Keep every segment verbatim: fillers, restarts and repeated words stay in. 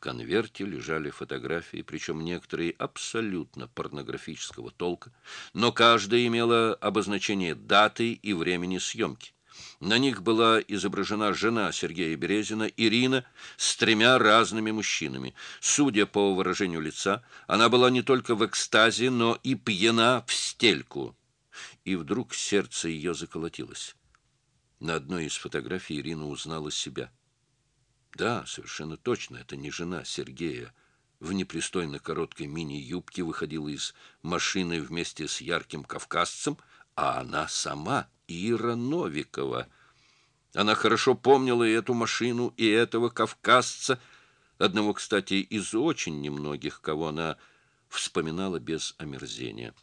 конверте лежали фотографии, причем некоторые абсолютно порнографического толка, но каждая имела обозначение даты и времени съемки. На них была изображена жена Сергея Березина, Ирина, с тремя разными мужчинами. Судя по выражению лица, она была не только в экстазе, но и пьяна в стельку. И вдруг сердце ее заколотилось. На одной из фотографий Ирина узнала себя. Да, совершенно точно, это не жена Сергея. В непристойно короткой мини-юбке выходила из машины вместе с ярким кавказцем, а она сама, Ира Новикова. Она хорошо помнила и эту машину, и этого кавказца, одного, кстати, из очень немногих, кого она вспоминала без омерзения.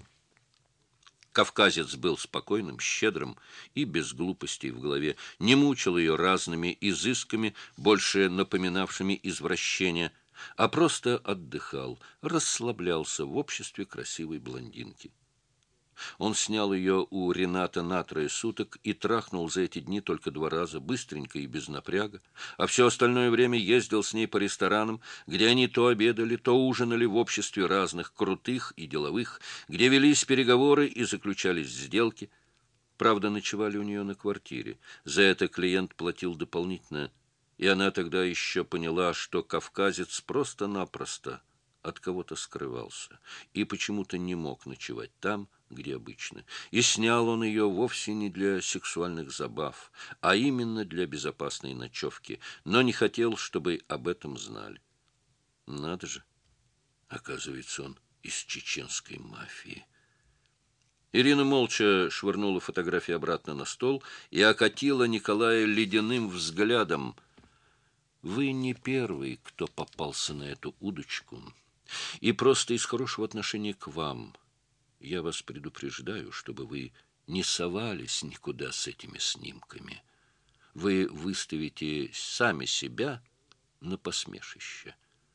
Кавказец был спокойным, щедрым и без глупостей в голове, не мучил ее разными изысками, больше напоминавшими извращения, а просто отдыхал, расслаблялся в обществе красивой блондинки. Он снял ее у Рената на трое суток и трахнул за эти дни только два раза, быстренько и без напряга, а все остальное время ездил с ней по ресторанам, где они то обедали, то ужинали в обществе разных крутых и деловых, где велись переговоры и заключались сделки. Правда, ночевали у нее на квартире. За это клиент платил дополнительно, и она тогда еще поняла, что кавказец просто-напросто от кого-то скрывался и почему-то не мог ночевать там, где обычно. И снял он ее вовсе не для сексуальных забав, а именно для безопасной ночевки, но не хотел, чтобы об этом знали. Надо же, оказывается, он из чеченской мафии. Ирина молча швырнула фотографии обратно на стол и окатила Николая ледяным взглядом. «Вы не первый, кто попался на эту удочку, и просто из хорошего отношения к вам я вас предупреждаю, чтобы вы не совались никуда с этими снимками. Вы выставите сами себя на посмешище».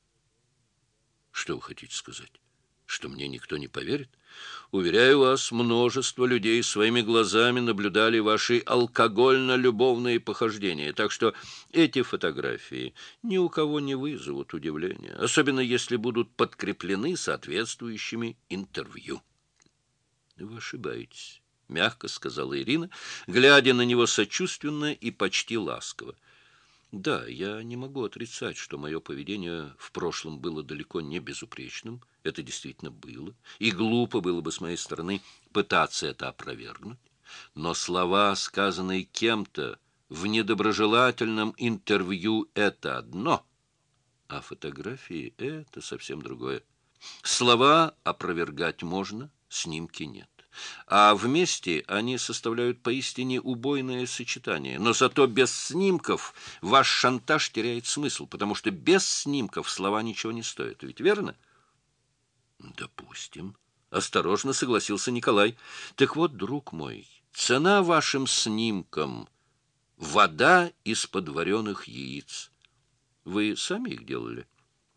Что вы хотите сказать? Что мне никто не поверит? Уверяю вас, множество людей своими глазами наблюдали ваши алкогольно-любовные похождения, так что эти фотографии ни у кого не вызовут удивления, особенно если будут подкреплены соответствующими интервью. Вы ошибаетесь, — мягко сказала Ирина, глядя на него сочувственно и почти ласково. Да, я не могу отрицать, что мое поведение в прошлом было далеко не безупречным. Это действительно было. И глупо было бы с моей стороны пытаться это опровергнуть. Но слова, сказанные кем-то в недоброжелательном интервью, — это одно, а фотографии — это совсем другое. Слова опровергать можно, снимки нет. А вместе они составляют поистине убойное сочетание. Но зато без снимков ваш шантаж теряет смысл, потому что без снимков слова ничего не стоят. Ведь верно? Допустим. Осторожно согласился Николай. Так вот, друг мой, цена вашим снимкам — вода из-под вареных яиц. Вы сами их делали?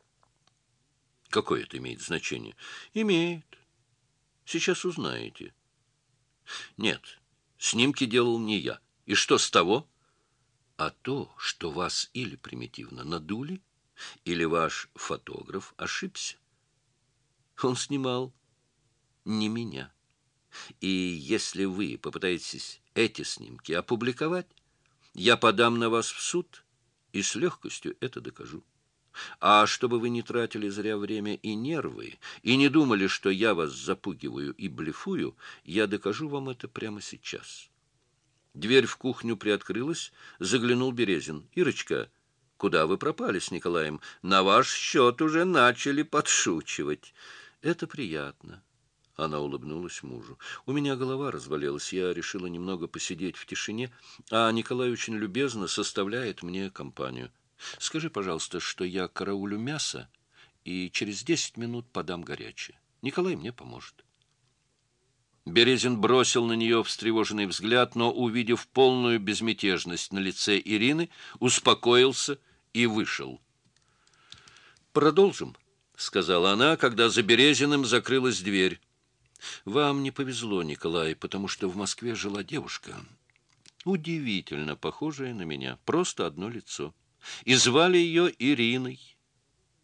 Какое это имеет значение? Имеет. Сейчас узнаете. Нет, снимки делал не я. И что с того? А то, что вас или примитивно надули, или ваш фотограф ошибся. Он снимал не меня. И если вы попытаетесь эти снимки опубликовать, я подам на вас в суд и с легкостью это докажу. А чтобы вы не тратили зря время и нервы, и не думали, что я вас запугиваю и блефую, я докажу вам это прямо сейчас. Дверь в кухню приоткрылась, заглянул Березин. «Ирочка, куда вы пропали с Николаем? На ваш счет уже начали подшучивать». «Это приятно». Она улыбнулась мужу. «У меня голова разболелась, я решила немного посидеть в тишине, а Николай очень любезно составляет мне компанию. Скажи, пожалуйста, что я караулю мясо и через десять минут подам горячее. Николай мне поможет». Березин бросил на нее встревоженный взгляд, но, увидев полную безмятежность на лице Ирины, успокоился и вышел. «Продолжим», — сказала она, когда за Березиным закрылась дверь. «Вам не повезло, Николай, потому что в Москве жила девушка, удивительно похожая на меня, просто одно лицо. И звали ее Ириной.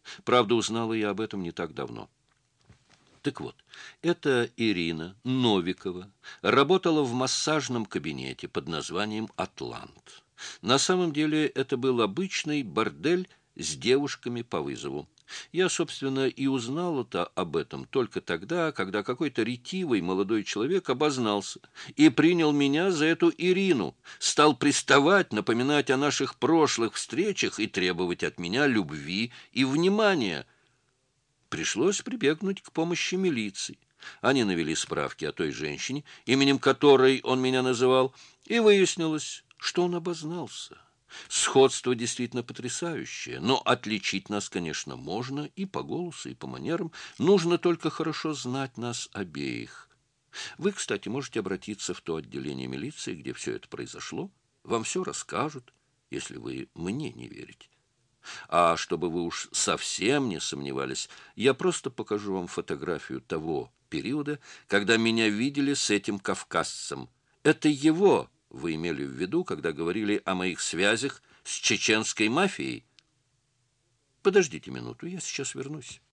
Правда, узнала я об этом не так давно. Так вот, эта Ирина Новикова работала в массажном кабинете под названием «Атлант». На самом деле это был обычный бордель с девушками по вызову. Я, собственно, и узнал-то об этом только тогда, когда какой-то ретивый молодой человек обознался и принял меня за эту Ирину, стал приставать, напоминать о наших прошлых встречах и требовать от меня любви и внимания. Пришлось прибегнуть к помощи милиции. Они навели справки о той женщине, именем которой он меня называл, и выяснилось, что он обознался. Сходство действительно потрясающее, но отличить нас, конечно, можно и по голосу, и по манерам. Нужно только хорошо знать нас обеих. Вы, кстати, можете обратиться в то отделение милиции, где все это произошло. Вам все расскажут, если вы мне не верите. А чтобы вы уж совсем не сомневались, я просто покажу вам фотографию того периода, когда меня видели с этим кавказцем. Это его вы имели в виду, когда говорили о моих связях с чеченской мафией? Подождите минуту, я сейчас вернусь.